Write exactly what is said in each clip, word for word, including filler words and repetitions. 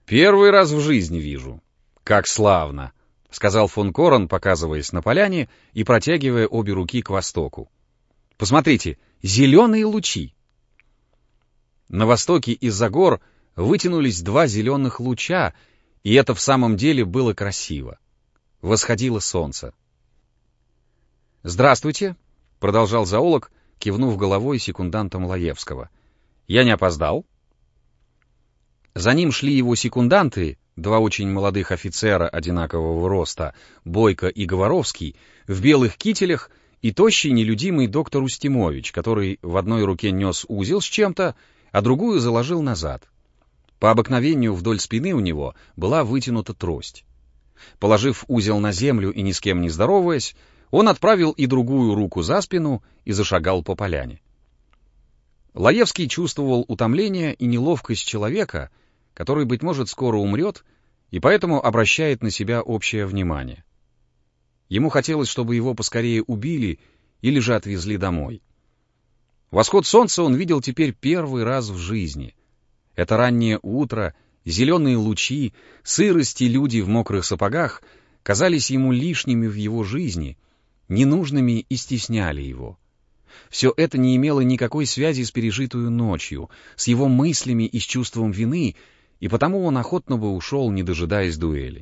Первый раз в жизни вижу. Как славно, — сказал фон Корен, показываясь на поляне и протягивая обе руки к востоку. Посмотрите, зеленые лучи. На востоке из-за гор вытянулись два зеленых луча, и это в самом деле было красиво. Восходило солнце. «Здравствуйте», — продолжал зоолог, кивнув головой секундантом Лаевского. «Я не опоздал?» За ним шли его секунданты, два очень молодых офицера одинакового роста, Бойко и Говоровский, в белых кителях, и тощий нелюдимый доктор Устимович, который в одной руке нес узел с чем-то, а другую заложил назад. По обыкновению вдоль спины у него была вытянута трость. Положив узел на землю и ни с кем не здороваясь, он отправил и другую руку за спину и зашагал по поляне. Лаевский чувствовал утомление и неловкость человека, который, быть может, скоро умрет, и поэтому обращает на себя общее внимание. Ему хотелось, чтобы его поскорее убили или же отвезли домой. Восход солнца он видел теперь первый раз в жизни. Это раннее утро, зеленые лучи, сырость и люди в мокрых сапогах казались ему лишними в его жизни, ненужными и стесняли его. Все это не имело никакой связи с пережитую ночью, с его мыслями и с чувством вины, и потому он охотно бы ушел, не дожидаясь дуэли.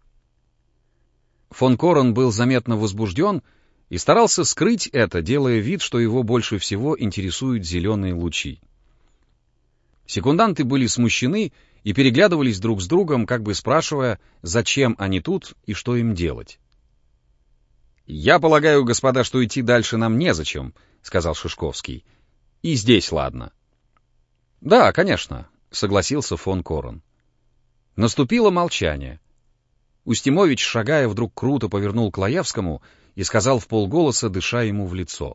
Фон Корен был заметно возбужден и старался скрыть это, делая вид, что его больше всего интересуют зеленые лучи. Секунданты были смущены и переглядывались друг с другом, как бы спрашивая, зачем они тут и что им делать. «Я полагаю, господа, что идти дальше нам незачем», — сказал Шишковский. «И здесь ладно». «Да, конечно», — согласился фон Корен. Наступило молчание. Устимович, шагая, вдруг круто повернул к Лаевскому и сказал вполголоса, дыша ему в лицо.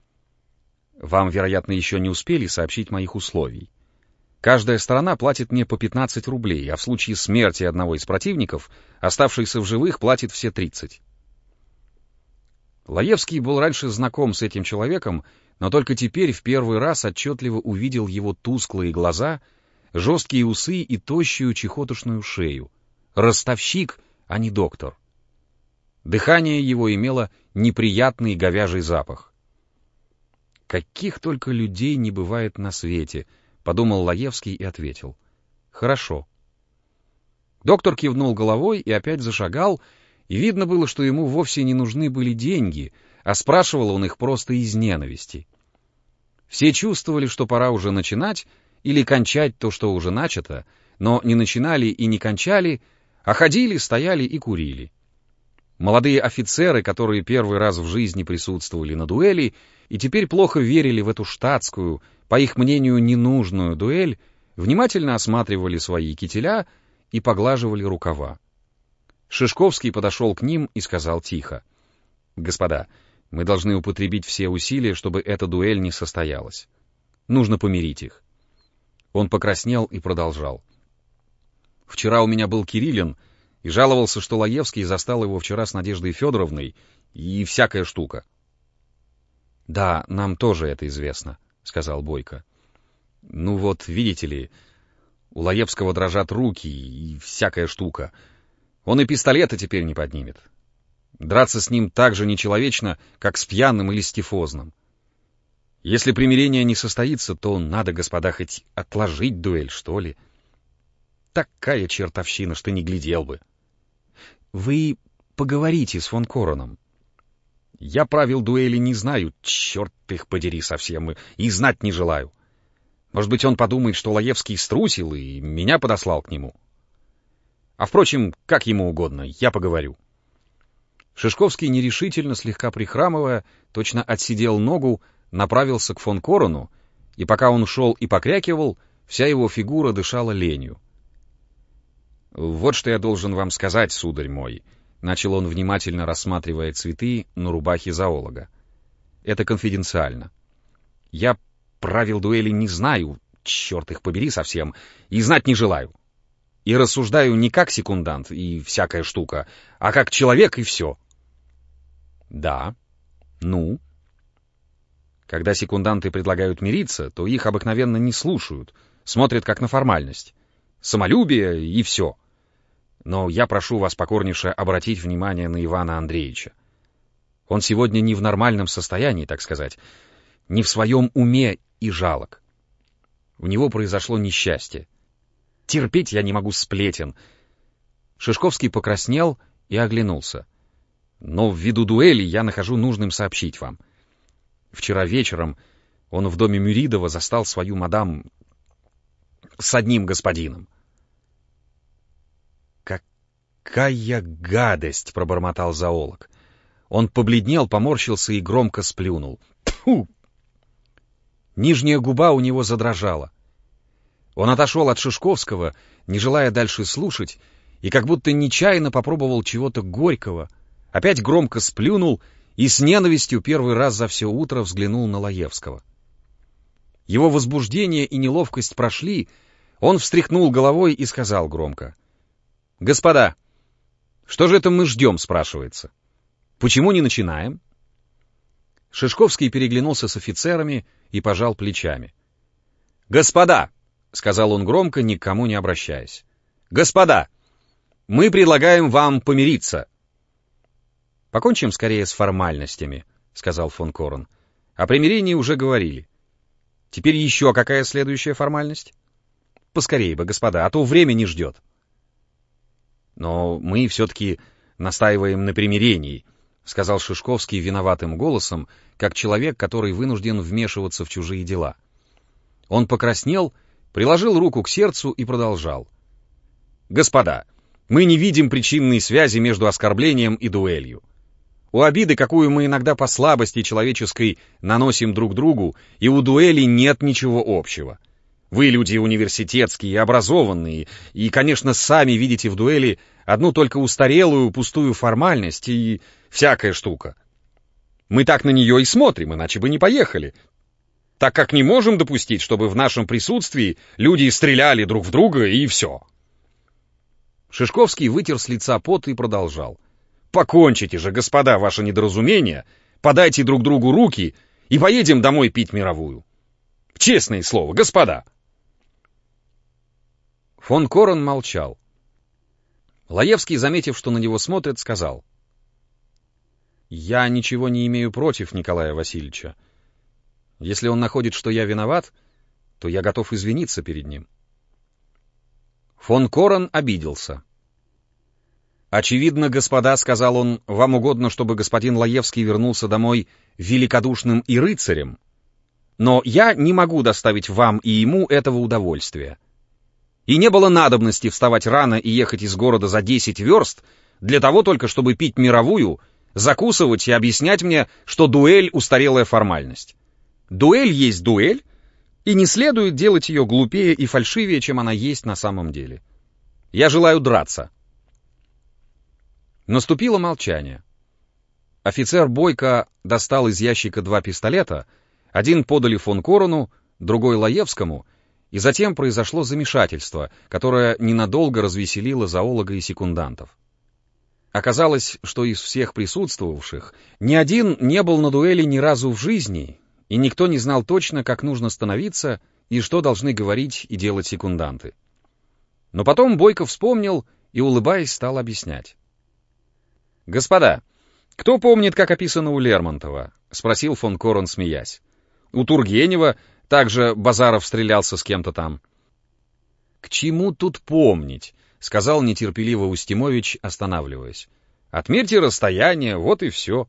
«Вам, вероятно, еще не успели сообщить моих условий. Каждая сторона платит мне по пятнадцать рублей, а в случае смерти одного из противников, оставшийся в живых, платит все тридцать. Лаевский был раньше знаком с этим человеком, но только теперь в первый раз отчетливо увидел его тусклые глаза, жесткие усы и тощую чехотошную шею. Ростовщик, а не доктор. Дыхание его имело неприятный говяжий запах. «Каких только людей не бывает на свете», — подумал Лаевский и ответил. «Хорошо». Доктор кивнул головой и опять зашагал, и видно было, что ему вовсе не нужны были деньги, а спрашивал он их просто из ненависти. Все чувствовали, что пора уже начинать или кончать то, что уже начато, но не начинали и не кончали, а ходили, стояли и курили. Молодые офицеры, которые первый раз в жизни присутствовали на дуэли и теперь плохо верили в эту штатскую, по их мнению, ненужную дуэль, внимательно осматривали свои кителя и поглаживали рукава. Шишковский подошел к ним и сказал тихо: «Господа, мы должны употребить все усилия, чтобы эта дуэль не состоялась. Нужно помирить их». Он покраснел и продолжал. «Вчера у меня был Кириллин и жаловался, что Лаевский застал его вчера с Надеждой Федоровной и всякая штука». «Да, нам тоже это известно», — сказал Бойко. «Ну вот, видите ли, у Лаевского дрожат руки и всякая штука. Он и пистолета теперь не поднимет. Драться с ним так же нечеловечно, как с пьяным или с тифозным. Если примирение не состоится, то надо, господа, хоть отложить дуэль, что ли. Такая чертовщина, что не глядел бы. Вы поговорите с фон Кореном. Я правил дуэли не знаю, черт их подери совсем, и знать не желаю. Может быть, он подумает, что Лаевский струсил и меня подослал к нему. А, впрочем, как ему угодно, я поговорю». Шишковский, нерешительно, слегка прихрамывая, точно отсидел ногу, направился к фон Корену, и пока он шел и покрякивал, вся его фигура дышала ленью. «Вот что я должен вам сказать, сударь мой», — начал он, внимательно рассматривая цветы на рубахе зоолога. «Это конфиденциально. Я правил дуэли не знаю, черт их побери совсем, и знать не желаю. И рассуждаю не как секундант и всякая штука, а как человек и все». «Да? Ну?» Когда секунданты предлагают мириться, то их обыкновенно не слушают, смотрят как на формальность. самолюбие и все. Но я прошу вас покорнейше обратить внимание на Ивана Андреевича. Он сегодня не в нормальном состоянии, так сказать, не в своем уме и жалок. У него произошло несчастье. Терпеть я не могу сплетен. Шишковский покраснел и оглянулся. Но ввиду дуэли я нахожу нужным сообщить вам. Вчера вечером он в доме Мюридова застал свою мадам с одним господином. «Какая гадость!» — пробормотал зоолог. Он побледнел, поморщился и громко сплюнул. «Тьфу!» Нижняя губа у него задрожала. Он отошел от Шишковского, не желая дальше слушать, и как будто нечаянно попробовал чего-то горького, опять громко сплюнул и с ненавистью первый раз за все утро взглянул на Лаевского. Его возбуждение и неловкость прошли, он встряхнул головой и сказал громко: «Господа, что же это мы ждем?» — спрашивается. «Почему не начинаем?» Шишковский переглянулся с офицерами и пожал плечами. «Господа!» — сказал он громко, ни к кому не обращаясь. «Господа! Мы предлагаем вам помириться!» «Покончим скорее с формальностями», — сказал фон Корен. «О примирении уже говорили. Теперь еще какая следующая формальность? Поскорее бы, господа, а то время не ждет». «Но мы все-таки настаиваем на примирении», — сказал Шишковский виноватым голосом, как человек, который вынужден вмешиваться в чужие дела. Он покраснел, приложил руку к сердцу и продолжал. «Господа, мы не видим причинной связи между оскорблением и дуэлью. У обиды, какую мы иногда по слабости человеческой наносим друг другу, и у дуэли нет ничего общего. Вы люди университетские и образованные, и, конечно, сами видите в дуэли одну только устарелую, пустую формальность и всякая штука. Мы так на нее и смотрим, иначе бы не поехали, так как не можем допустить, чтобы в нашем присутствии люди стреляли друг в друга и все». Шишковский вытер с лица пот и продолжал. «Покончите же, господа, ваше недоразумение, подайте друг другу руки и поедем домой пить мировую. Честное слово, господа!» Фон Корен молчал. Лаевский, заметив, что на него смотрят, сказал: «Я ничего не имею против Николая Васильевича. Если он находит, что я виноват, то я готов извиниться перед ним». Фон Корен обиделся. «Очевидно, господа, — сказал он, — вам угодно, чтобы господин Лаевский вернулся домой великодушным и рыцарем, но я не могу доставить вам и ему этого удовольствия. И не было надобности вставать рано и ехать из города за десять верст для того только, чтобы пить мировую, закусывать и объяснять мне, что дуэль — устарелая формальность. Дуэль есть дуэль, и не следует делать ее глупее и фальшивее, чем она есть на самом деле. Я желаю драться». Наступило молчание. Офицер Бойко достал из ящика два пистолета, один подали фон Корену, другой Лаевскому, и затем произошло замешательство, которое ненадолго развеселило зоолога и секундантов. Оказалось, что из всех присутствовавших ни один не был на дуэли ни разу в жизни, и никто не знал точно, как нужно становиться и что должны говорить и делать секунданты. Но потом Бойко вспомнил и, улыбаясь, стал объяснять. «Господа, кто помнит, как описано у Лермонтова?» — спросил фон Корен, смеясь. «У Тургенева также Базаров стрелялся с кем-то там». «К чему тут помнить?» — сказал нетерпеливо Устимович, останавливаясь. «Отмерьте расстояние, вот и все».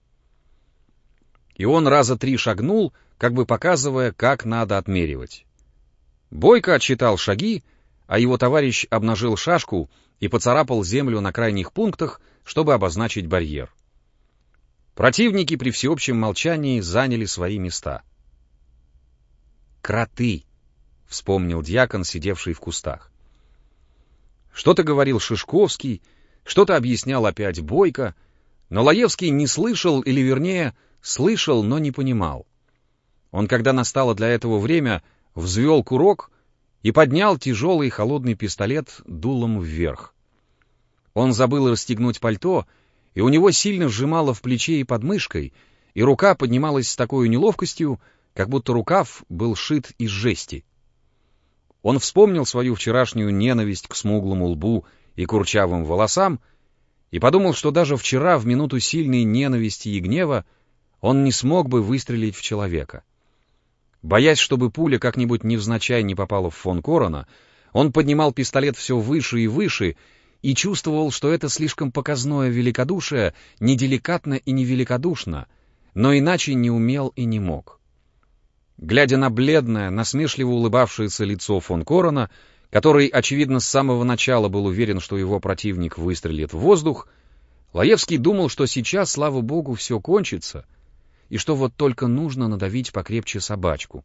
И он раза три шагнул, как бы показывая, как надо отмеривать. Бойко отсчитал шаги, а его товарищ обнажил шашку и поцарапал землю на крайних пунктах, чтобы обозначить барьер. Противники при всеобщем молчании заняли свои места. «Кроты!» — вспомнил дьякон, сидевший в кустах. Что-то говорил Шишковский, что-то объяснял опять Бойко, но Лаевский не слышал, или, вернее, слышал, но не понимал. Он, когда настало для этого время, взвел курок и поднял тяжелый холодный пистолет дулом вверх. Он забыл расстегнуть пальто, и у него сильно сжимало в плече и под мышкой, и рука поднималась с такой неловкостью, как будто рукав был шит из жести. Он вспомнил свою вчерашнюю ненависть к смуглому лбу и курчавым волосам и подумал, что даже вчера, в минуту сильной ненависти и гнева, он не смог бы выстрелить в человека. Боясь, чтобы пуля как-нибудь невзначай не попала в фон Корона, он поднимал пистолет все выше и выше и чувствовал, что это слишком показное великодушие, неделикатно и невеликодушно, но иначе не умел и не мог. Глядя на бледное, насмешливо улыбавшееся лицо фон Корона, который, очевидно, с самого начала был уверен, что его противник выстрелит в воздух, Лаевский думал, что сейчас, слава богу, все кончится, и что вот только нужно надавить покрепче собачку.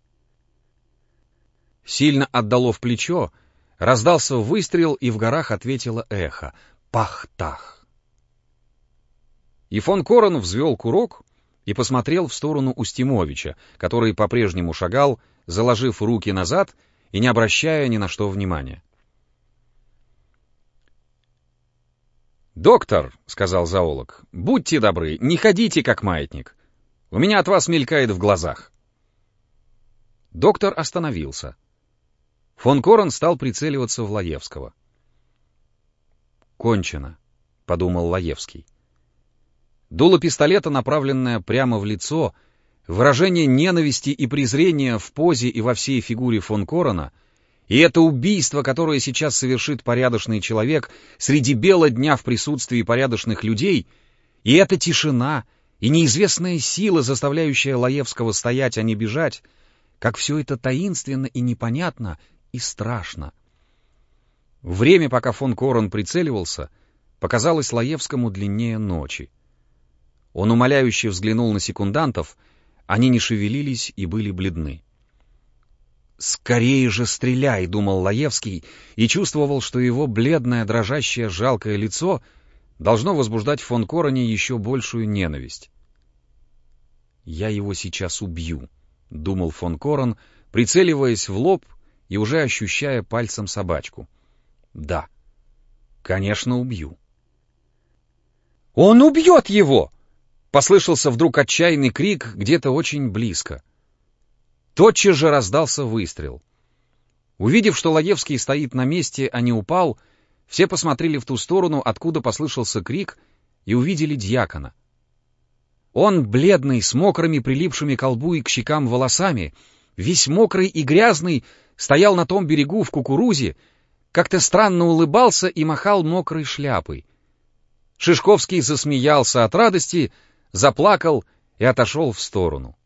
Сильно отдало в плечо, раздался выстрел, и в горах ответило эхо «Пах-тах». И фон Корон взвел курок и посмотрел в сторону Устимовича, который по-прежнему шагал, заложив руки назад и не обращая ни на что внимания. «Доктор», — сказал зоолог, — «будьте добры, не ходите как маятник. У меня от вас мелькает в глазах». Доктор остановился. Фон Корон стал прицеливаться в Лаевского. «Кончено», — подумал Лаевский. Дуло пистолета, направленное прямо в лицо, выражение ненависти и презрения в позе и во всей фигуре фон Корона, и это убийство, которое сейчас совершит порядочный человек среди бела дня в присутствии порядочных людей, и эта тишина, и неизвестная сила, заставляющая Лаевского стоять, а не бежать, как все это таинственно и непонятно, и страшно. Время, пока фон Корон прицеливался, показалось Лаевскому длиннее ночи. Он умоляюще взглянул на секундантов, они не шевелились и были бледны. «Скорее же стреляй!» — думал Лаевский, и чувствовал, что его бледное, дрожащее, жалкое лицо должно возбуждать в фон Короне еще большую ненависть. «Я его сейчас убью», — думал фон Корон, прицеливаясь в лоб и уже ощущая пальцем собачку. «Да, конечно, убью». «Он убьет его!» Послышался вдруг отчаянный крик где-то очень близко. Тотчас же раздался выстрел. Увидев, что Лаевский стоит на месте, а не упал, все посмотрели в ту сторону, откуда послышался крик, и увидели дьякона. Он, бледный, с мокрыми, прилипшими к лбу и к щекам волосами, весь мокрый и грязный, стоял на том берегу в кукурузе, как-то странно улыбался и махал мокрой шляпой. Шишковский засмеялся от радости, заплакал и отошел в сторону.